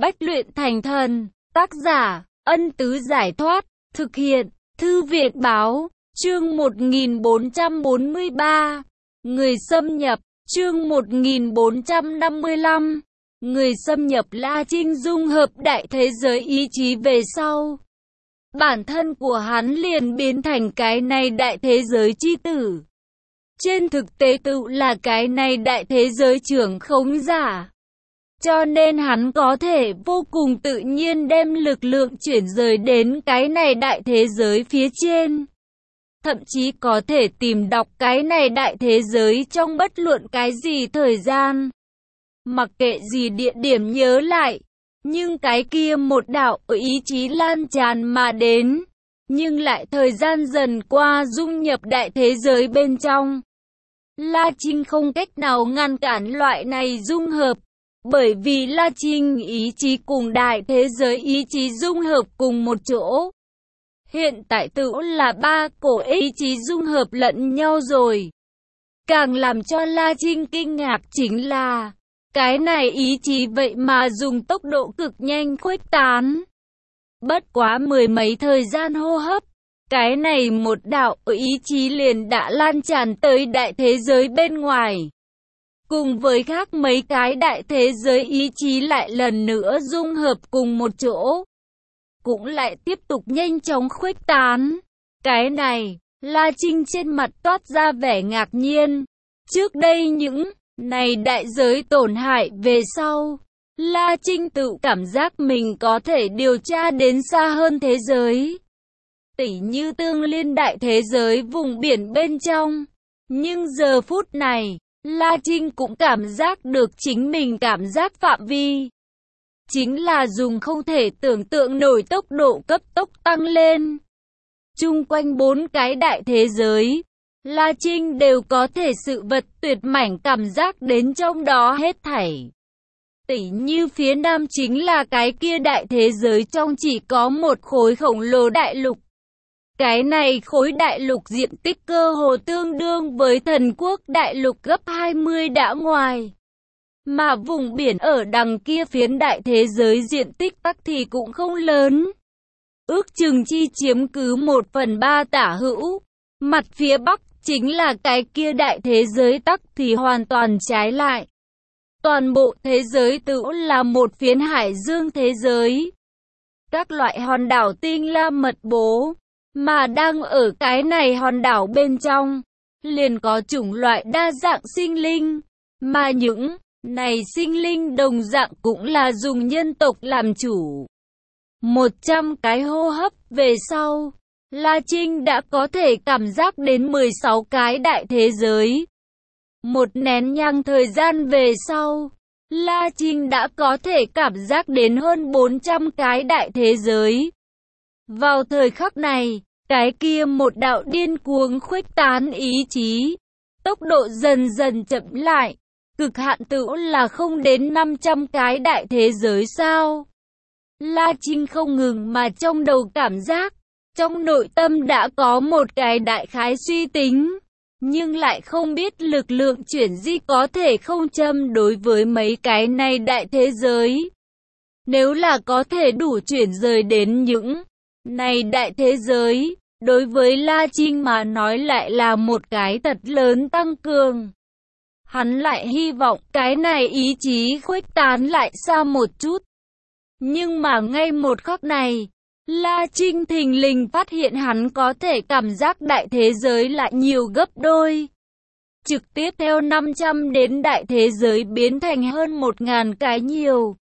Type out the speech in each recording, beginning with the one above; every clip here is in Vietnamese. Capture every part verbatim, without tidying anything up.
Bách luyện thành thần. Tác giả, Ân Tứ Giải Thoát. Thực hiện, Thư viện Báo. Chương một nghìn bốn trăm bốn mươi ba. Người xâm nhập. Chương một nghìn bốn trăm năm mươi lăm. Người xâm nhập. La Trinh dung hợp đại thế giới ý chí về sau. Bản thân của hắn liền biến thành cái này đại thế giới chi tử. Trên thực tế tự là cái này đại thế giới trưởng khống giả. Cho nên hắn có thể vô cùng tự nhiên đem lực lượng chuyển rời đến cái này đại thế giới phía trên. Thậm chí có thể tìm đọc cái này đại thế giới trong bất luận cái gì thời gian. Mặc kệ gì địa điểm nhớ lại. Nhưng cái kia một đạo ý chí lan tràn mà đến. Nhưng lại thời gian dần qua dung nhập đại thế giới bên trong. La Trinh không cách nào ngăn cản loại này dung hợp. Bởi vì La Trinh ý chí cùng đại thế giới ý chí dung hợp cùng một chỗ. Hiện tại tự là ba cổ ý chí dung hợp lẫn nhau rồi. Càng làm cho La Trinh kinh ngạc chính là cái này ý chí vậy mà dùng tốc độ cực nhanh khuếch tán. Bất quá mười mấy thời gian hô hấp, cái này một đạo ý chí liền đã lan tràn tới đại thế giới bên ngoài. Cùng với khác mấy cái đại thế giới ý chí lại lần nữa dung hợp cùng một chỗ. Cũng lại tiếp tục nhanh chóng khuếch tán. Cái này, La Trinh trên mặt toát ra vẻ ngạc nhiên. Trước đây những này đại giới tổn hại về sau. La Trinh tự cảm giác mình có thể điều tra đến xa hơn thế giới. Tỉ như tương liên đại thế giới vùng biển bên trong. Nhưng giờ phút này, La Trinh cũng cảm giác được chính mình cảm giác phạm vi. Chính là dùng không thể tưởng tượng nổi tốc độ cấp tốc tăng lên. Chung quanh bốn cái đại thế giới, La Trinh đều có thể sự vật tuyệt mảnh cảm giác đến trong đó hết thảy. Tỉ như phía nam chính là cái kia đại thế giới trong chỉ có một khối khổng lồ đại lục. Cái này khối đại lục diện tích cơ hồ tương đương với thần quốc đại lục gấp hai mươi đã ngoài. Mà vùng biển ở đằng kia phiến đại thế giới diện tích tắc thì cũng không lớn. Ước chừng chi chiếm cứ một phần ba tả hữu. Mặt phía bắc chính là cái kia đại thế giới tắc thì hoàn toàn trái lại. Toàn bộ thế giới tự là một phiến hải dương thế giới. Các loại hòn đảo tinh la mật bố. Mà đang ở cái này hòn đảo bên trong, liền có chủng loại đa dạng sinh linh. Mà những này sinh linh đồng dạng cũng là dùng nhân tộc làm chủ. Một trăm cái hô hấp về sau, La Trinh đã có thể cảm giác đến mười sáu cái đại thế giới. Một nén nhang thời gian về sau, La Trinh đã có thể cảm giác đến hơn bốn trăm cái đại thế giới. Vào thời khắc này, cái kia một đạo điên cuồng khuếch tán ý chí, tốc độ dần dần chậm lại, cực hạn tự là không đến năm trăm cái đại thế giới sao. La Trinh không ngừng mà trong đầu cảm giác, trong nội tâm đã có một cái đại khái suy tính, nhưng lại không biết lực lượng chuyển di có thể không châm đối với mấy cái này đại thế giới. Nếu là có thể đủ chuyển rời đến những này đại thế giới, đối với La Trinh mà nói lại là một cái thật lớn tăng cường. Hắn lại hy vọng cái này ý chí khuếch tán lại xa một chút. Nhưng mà ngay một khắc này, La Trinh thình lình phát hiện hắn có thể cảm giác đại thế giới lại nhiều gấp đôi. Trực tiếp theo năm trăm đến đại thế giới biến thành hơn một nghìn cái nhiều.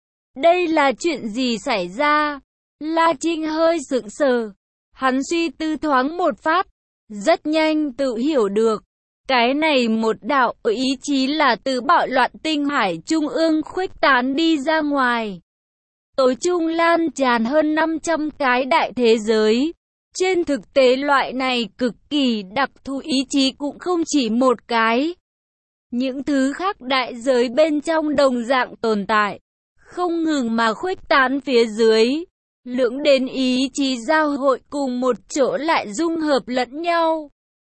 Đây là chuyện gì xảy ra? La Trinh hơi sững sờ. Hắn suy tư thoáng một phát, rất nhanh tự hiểu được. Cái này một đạo ý chí là từ bạo loạn tinh hải trung ương khuếch tán đi ra ngoài. Tối trung lan tràn hơn năm trăm cái đại thế giới. Trên thực tế loại này cực kỳ đặc thù ý chí cũng không chỉ một cái. Những thứ khác đại giới bên trong đồng dạng tồn tại, không ngừng mà khuếch tán phía dưới. Lưỡng đến ý chí giao hội cùng một chỗ lại dung hợp lẫn nhau.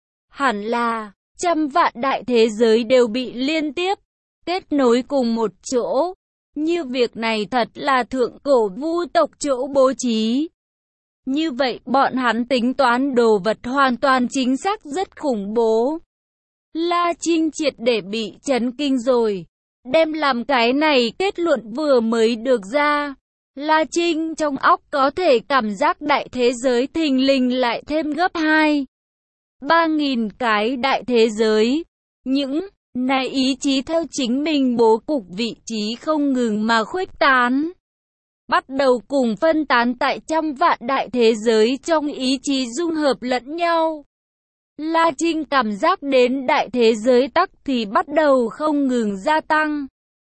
Hẳn là trăm vạn đại thế giới đều bị liên tiếp kết nối cùng một chỗ. Như việc này thật là thượng cổ vu tộc chỗ bố trí. Như vậy bọn hắn tính toán đồ vật hoàn toàn chính xác rất khủng bố. La Trinh triệt để bị chấn kinh rồi. Đem làm cái này kết luận vừa mới được ra. La Trinh trong óc có thể cảm giác đại thế giới thình lình lại thêm gấp hai, ba nghìn cái đại thế giới. Những này ý chí theo chính mình bố cục vị trí không ngừng mà khuếch tán. Bắt đầu cùng phân tán tại trăm vạn đại thế giới trong ý chí dung hợp lẫn nhau. La Trinh cảm giác đến đại thế giới tắc thì bắt đầu không ngừng gia tăng.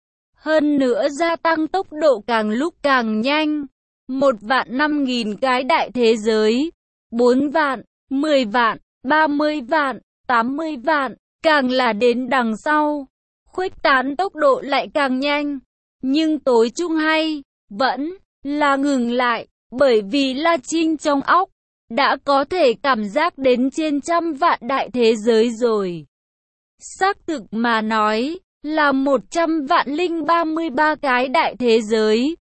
Hơn nữa gia tăng tốc độ càng lúc càng nhanh. Một vạn năm nghìn cái đại thế giới, bốn vạn, mười vạn, ba mươi vạn, tám mươi vạn, càng là đến đằng sau. Khuếch tán tốc độ lại càng nhanh. Nhưng tối chung hay, vẫn là ngừng lại, bởi vì La Trinh trong óc đã có thể cảm giác đến trên trăm vạn đại thế giới rồi. Xác thực mà nói, là một trăm vạn linh ba mươi ba cái đại thế giới.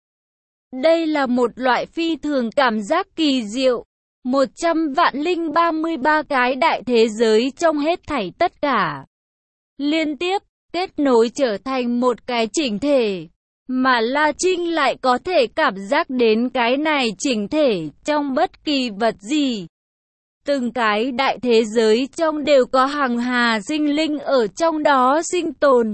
Đây là một loại phi thường cảm giác kỳ diệu. một trăm vạn linh ba mươi ba cái đại thế giới trong hết thảy tất cả. Liên tiếp, kết nối trở thành một cái chỉnh thể. Mà La Trinh lại có thể cảm giác đến cái này chỉnh thể trong bất kỳ vật gì. Từng cái đại thế giới trong đều có hàng hà sinh linh ở trong đó sinh tồn,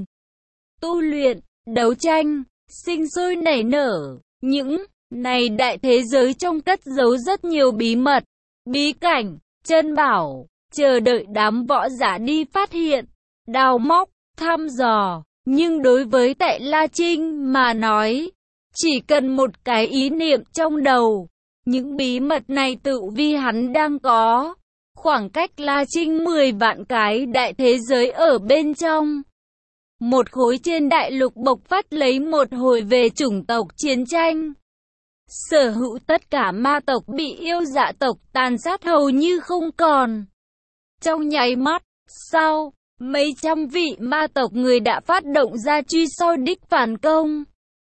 tu luyện, đấu tranh, sinh sôi nảy nở. Những này đại thế giới trong cất giấu rất nhiều bí mật, bí cảnh, chân bảo, chờ đợi đám võ giả đi phát hiện, đào móc, thăm dò. Nhưng đối với tại La Trinh mà nói, chỉ cần một cái ý niệm trong đầu, những bí mật này tự vi hắn đang có. Khoảng cách La Trinh mười vạn cái đại thế giới ở bên trong. Một khối trên đại lục bộc phát lấy một hồi về chủng tộc chiến tranh. Sở hữu tất cả ma tộc bị yêu dạ tộc tàn sát hầu như không còn. Trong nháy mắt, sau mấy trăm vị ma tộc người đã phát động ra truy soi đích phản công.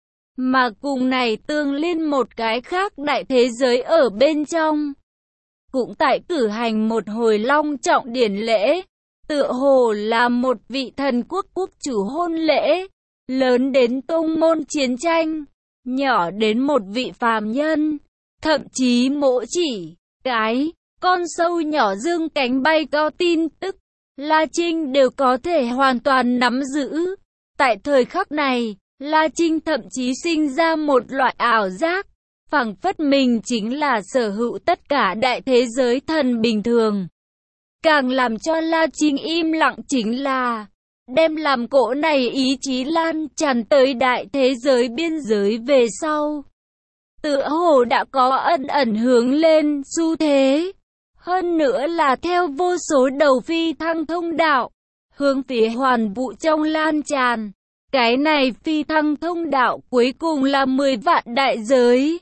Mà cùng này tương liên một cái khác đại thế giới ở bên trong. Cũng tại cử hành một hồi long trọng điển lễ. Tựa hồ là một vị thần quốc quốc chủ hôn lễ. Lớn đến tông môn chiến tranh. Nhỏ đến một vị phàm nhân. Thậm chí mỗi chỉ cái con sâu nhỏ dương cánh bay cao tin tức La Trinh đều có thể hoàn toàn nắm giữ. Tại thời khắc này, La Trinh thậm chí sinh ra một loại ảo giác, phảng phất mình chính là sở hữu tất cả đại thế giới thần bình thường. Càng làm cho La Trinh im lặng chính là, đem làm cỗ này ý chí lan tràn tới đại thế giới biên giới về sau. Tựa hồ đã có ẩn ẩn hướng lên xu thế. Hơn nữa là theo vô số đầu phi thăng thông đạo, hướng phía hoàn vũ trong lan tràn. Cái này phi thăng thông đạo cuối cùng là mười vạn đại giới.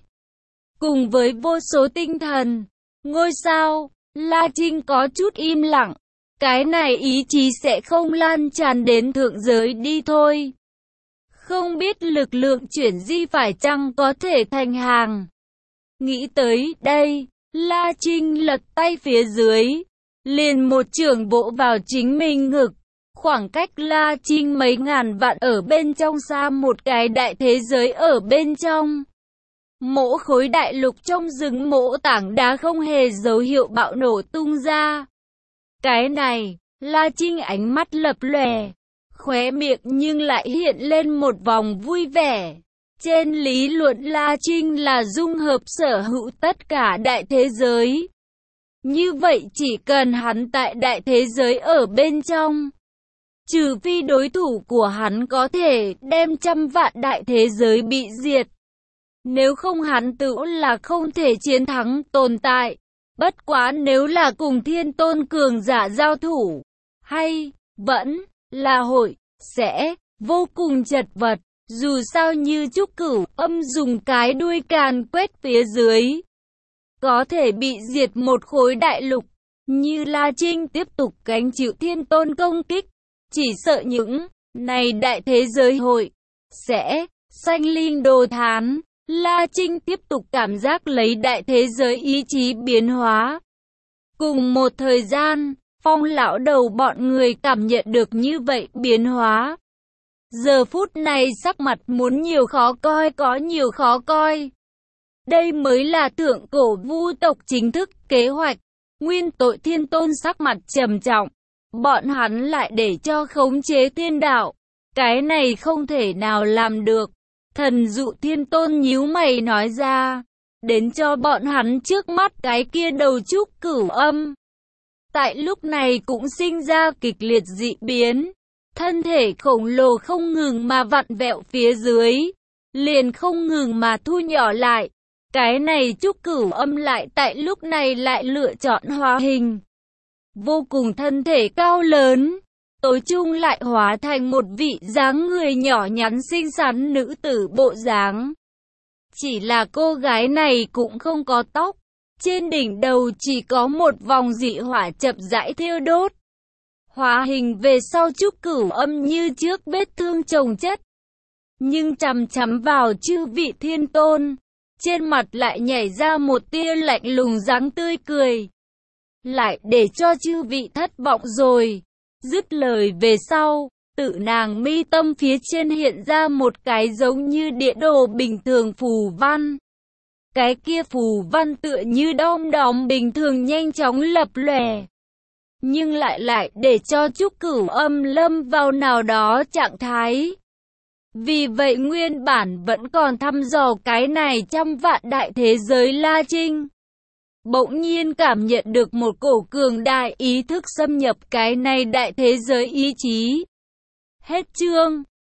Cùng với vô số tinh thần, ngôi sao, La Trinh có chút im lặng. Cái này ý chí sẽ không lan tràn đến thượng giới đi thôi. Không biết lực lượng chuyển di phải chăng có thể thành hàng. Nghĩ tới đây, La Trinh lật tay phía dưới, liền một chưởng vỗ vào chính mình ngực. Khoảng cách La Trinh mấy ngàn vạn ở bên trong xa một cái đại thế giới ở bên trong. Mỗi khối đại lục trong rừng mỗ tảng đá không hề dấu hiệu bạo nổ tung ra. Cái này, La Trinh ánh mắt lập lòe, khóe miệng nhưng lại hiện lên một vòng vui vẻ. Trên lý luận La Trinh là dung hợp sở hữu tất cả đại thế giới. Như vậy chỉ cần hắn tại đại thế giới ở bên trong, trừ phi đối thủ của hắn có thể đem trăm vạn đại thế giới bị diệt. Nếu không hắn tự là không thể chiến thắng tồn tại. Bất quá nếu là cùng thiên tôn cường giả giao thủ, hay vẫn là hội sẽ vô cùng chật vật. Dù sao như Trúc Cửu Âm dùng cái đuôi càn quét phía dưới, có thể bị diệt một khối đại lục. Như La Trinh tiếp tục gánh chịu thiên tôn công kích, chỉ sợ những này đại thế giới hội sẽ Sanh linh đồ thán, La Trinh tiếp tục cảm giác lấy đại thế giới ý chí biến hóa. Cùng một thời gian, Phong lão đầu bọn người cảm nhận được như vậy biến hóa. Giờ phút này sắc mặt muốn nhiều khó coi có nhiều khó coi. Đây mới là thượng cổ vu tộc chính thức kế hoạch. Nguyên tội thiên tôn sắc mặt trầm trọng. Bọn hắn lại để cho khống chế thiên đạo. Cái này không thể nào làm được. Thần dụ thiên tôn nhíu mày nói ra. Đến cho bọn hắn trước mắt cái kia đầu trúc cửu âm. Tại lúc này cũng sinh ra kịch liệt dị biến. Thân thể khổng lồ không ngừng mà vặn vẹo phía dưới. Liền không ngừng mà thu nhỏ lại. Cái này trúc cửu âm lại tại lúc này lại lựa chọn hóa hình. Vô cùng thân thể cao lớn. Tối chung lại hóa thành một vị dáng người nhỏ nhắn xinh xắn nữ tử bộ dáng. Chỉ là cô gái này cũng không có tóc. Trên đỉnh đầu chỉ có một vòng dị hỏa chậm rãi thiêu đốt. Hóa hình về sau trúc cửu âm như trước vết thương chồng chất. Nhưng chằm chằm vào chư vị thiên tôn. Trên mặt lại nhảy ra một tia lạnh lùng dáng tươi cười. Lại để cho chư vị thất vọng rồi. Dứt lời về sau, tự nàng mi tâm phía trên hiện ra một cái giống như địa đồ bình thường phù văn. Cái kia phù văn tựa như đom đóm bình thường nhanh chóng lập lòe. Nhưng lại lại để cho trúc cửu âm lâm vào nào đó trạng thái. Vì vậy nguyên bản vẫn còn thăm dò cái này trăm vạn đại thế giới La Trinh. Bỗng nhiên cảm nhận được một cổ cường đại ý thức xâm nhập cái này đại thế giới ý chí. Hết chương.